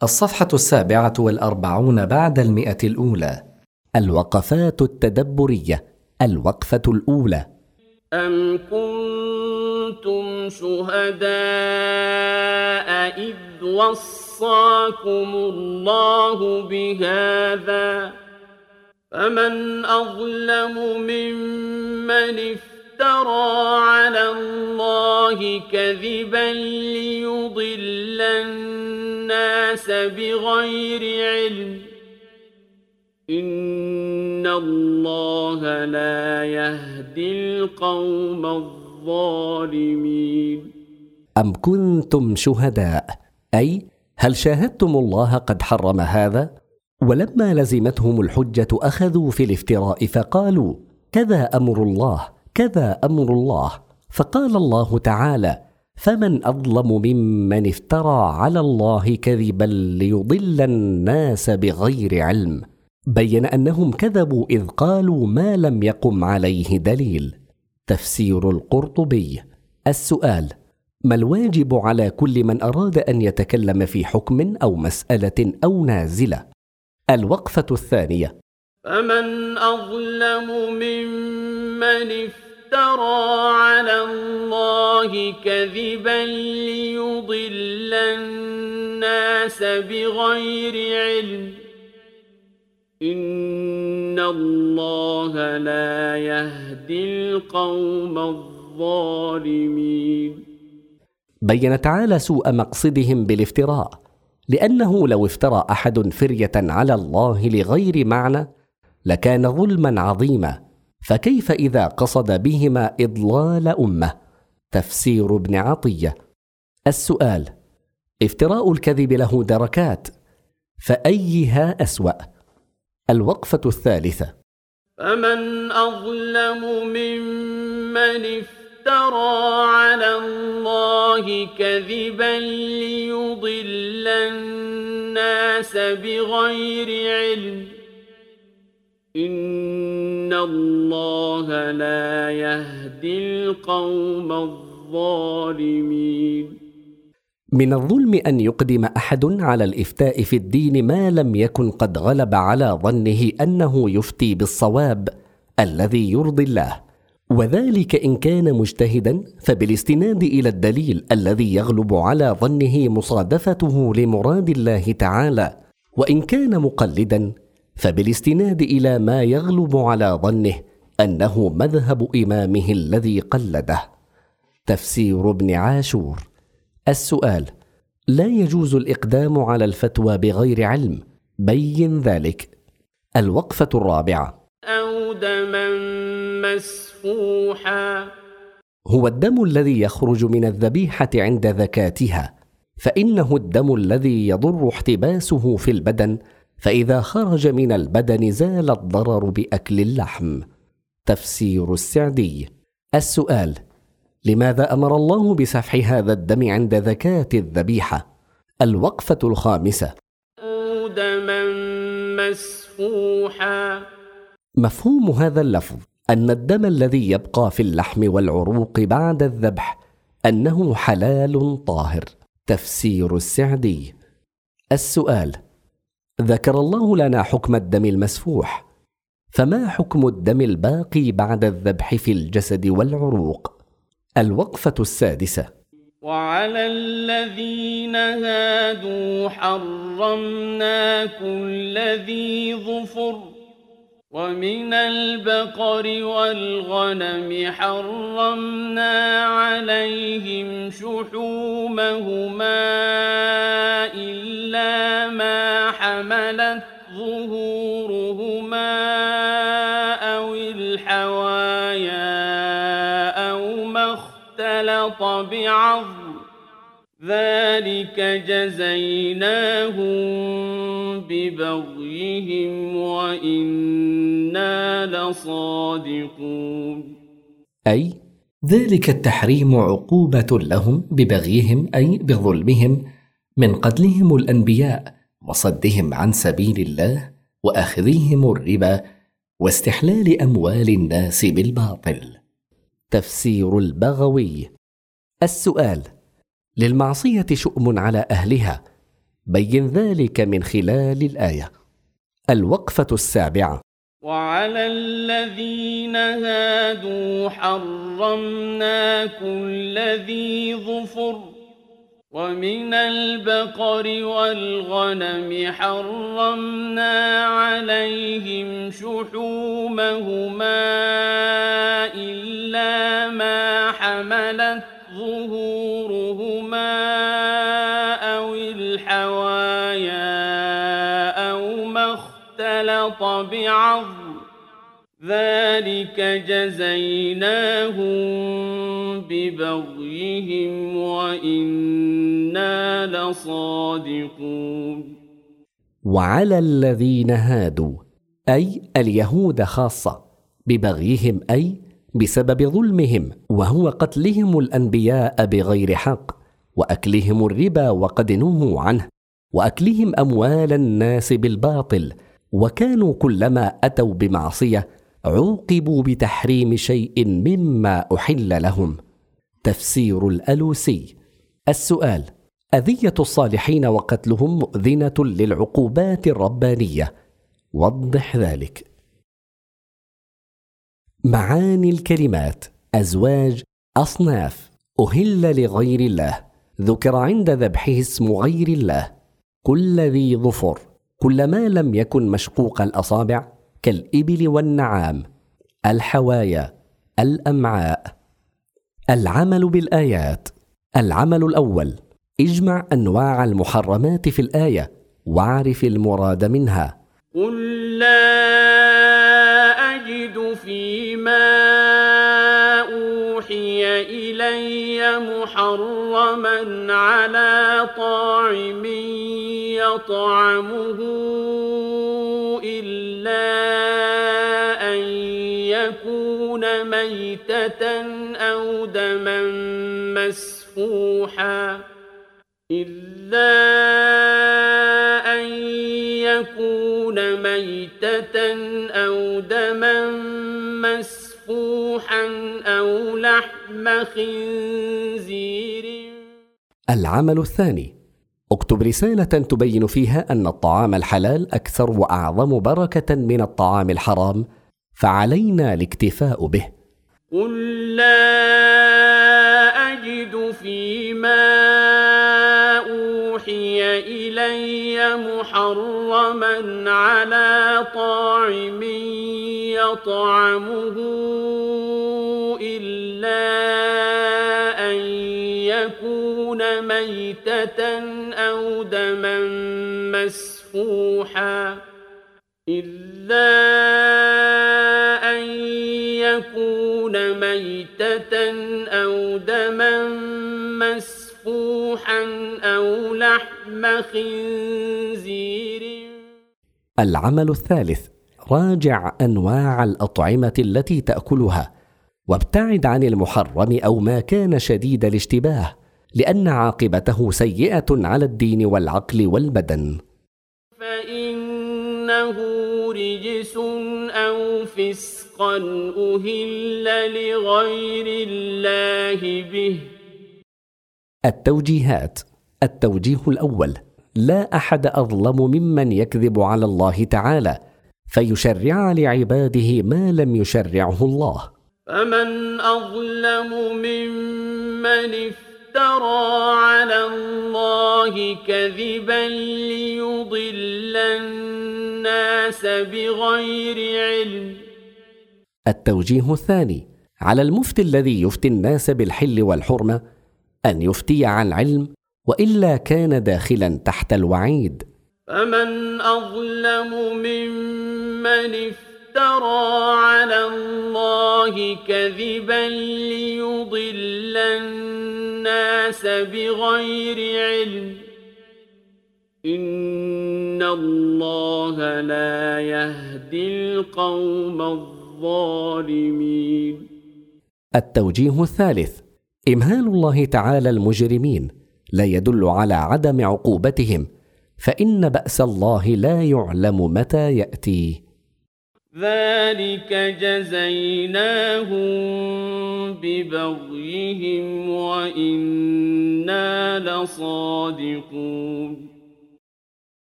الصفحة 47 بعد 100 الوقفات التدبرية. الوقفة الأولى. أم كنتم شهداء إذ وصاكم الله بهذا فمن أظلم ممن افترى على الله كذبا ليضل الناس بغير علم إن الله لا يهدي القوم الظالمين. أم كنتم شهداء، أي هل شاهدتم الله قد حرم هذا؟ ولما لزمتهم الحجة أخذوا في الافتراء فقالوا كذا أمر الله كذا أمر الله، فقال الله تعالى فمن أظلم ممن افترى على الله كذبا ليضل الناس بغير علم. بين أنهم كذبوا إذ قالوا ما لم يقم عليه دليل. تفسير القرطبي. السؤال: ما الواجب على كل من أراد أن يتكلم في حكم أو مسألة أو نازلة؟ الوقفة الثانية. فمن أظلم ممن افترى على الله كذبا ليضل الناس بغير علم إن الله لا يهدي القوم الظالمين. بين تعالى سوء مقصدهم بالافتراء، لأنه لو افترى أحد فرية على الله لغير معنى لكان ظلما عظيما، فكيف إذا قصد بهما إضلال أمة؟ تفسير ابن عطية. السؤال: افتراء الكذب له دركات، فأيها أسوأ؟ الوقفة الثالثة. فمن أظلم ممن افترى على الله كذبا ليضل الناس بغير علم إن الله لا يهدي القوم الظالمين. من الظلم أن يقدم أحد على الإفتاء في الدين ما لم يكن قد غلب على ظنه أنه يفتي بالصواب الذي يرضي الله، وذلك إن كان مجتهدا فبالاستناد إلى الدليل الذي يغلب على ظنه مصادفته لمراد الله تعالى، وإن كان مقلدا فبالاستناد إلى ما يغلب على ظنه أنه مذهب إمامه الذي قلده. تفسير ابن عاشور. السؤال: لا يجوز الإقدام على الفتوى بغير علم، بين ذلك. الوقفة الرابعة. أو دما مسفوحا. هو الدم الذي يخرج من الذبيحة عند ذكاتها، فإنه الدم الذي يضر احتباسه في البدن، فإذا خرج من البدن زال الضرر بأكل اللحم. تفسير السعدي. السؤال: لماذا أمر الله بسفح هذا الدم عند ذكاة الذبيحة؟ الوقفة الخامسة. أو دما مسفوحا. مفهوم هذا اللفظ أن الدم الذي يبقى في اللحم والعروق بعد الذبح أنه حلال طاهر. تفسير السعدي. السؤال: ذكر الله لنا حكم الدم المسفوح، فما حكم الدم الباقي بعد الذبح في الجسد والعروق؟ الوقفة السادسة. وعلى الذين هادوا حرمنا كل ذي ظفر ومن البقر والغنم حرمنا عليهم شحومهما إلا ما حملت ظهورهما أو الحوايا أو ما اختلط بعظم ذلك جزيناهم ببغيهم وإنا لصادقون. أي ذلك التحريم عقوبة لهم ببغيهم أي بظلمهم من قتلهم الأنبياء وصدهم عن سبيل الله وأخذهم الربا واستحلال أموال الناس بالباطل. تفسير البغوي. السؤال: للمعصية شؤم على أهلها، بين ذلك من خلال الآية. الوقفة السابعة: وعلى الذين هادوا حرمنا كل ذي ظفر ومن البقر والغنم حرمنا عليهم شحومهما إلا ما حملت ظهورهما أو الحوايا أو ما اختلط بعظم ذلك جزيناهم ببغيهم وإنا لصادقون. وعلى الذين هادوا أي اليهود خاصة، ببغيهم أي بسبب ظلمهم، وهو قتلهم الأنبياء بغير حق، وأكلهم الربا وقد نهوا عنه، وأكلهم أموال الناس بالباطل، وكانوا كلما أتوا بمعصية عوقبوا بتحريم شيء مما أحل لهم. تفسير الألوسي. السؤال: أذية الصالحين وقتلهم مؤذنة للعقوبات الربانية، وضح ذلك. معاني الكلمات: أزواج، أصناف، أهل لغير الله، ذكر عند ذبحه اسم غير الله، كل ذي ظفر، كل ما لم يكن مشقوق الأصابع كالإبل والنعام، الحوايا، الأمعاء. العمل بالآيات. العمل الأول: اجمع أنواع المحرمات في الآية واعرف المراد منها. قل لا أجد فيما أوحي إلي محرما على طاعم يطعمه إلا أن يكون ميتة أو دما مسفوحا أو دما مسفوحا أو لحم خنزير. العمل الثاني: اكتب رسالة تبين فيها أن الطعام الحلال أكثر وأعظم بركة من الطعام الحرام، فعلينا الاكتفاء به. قل لا أجد فيما أوحي إلي محرما على طاعم يطعمه إلا أن يكون ميتة أو دما مسفوحا أو لحم خنزير. العمل الثالث: راجع أنواع الأطعمة التي تأكلها، وابتعد عن المحرم أو ما كان شديد الاشتباه، لأن عاقبته سيئة على الدين والعقل والبدن. فإنه رجس أو فسقا أهل لغير الله به. التوجيهات. التوجيه الأول: لا أحد أظلم ممن يكذب على الله تعالى فيشرع لعباده ما لم يشرعه الله. فمن أظلم ممن افترى على الله كذبا ليضل الناس بغير علم. التوجيه الثاني: على المفتي الذي يفتي الناس بالحل والحرمة أن يفتي عن علم، وإلا كان داخلا تحت الوعيد. فمن أظلم ممن افترى على الله كذبا ليضل الناس بغير علم. إن الله لا يهدي القوم الظالمين. التوجيه الثالث: إمهال الله تعالى المجرمين لا يدل على عدم عقوبتهم، فإن بأس الله لا يعلم متى يأتي. ذلك جزيناهم ببغيهم وإنا لصادقون.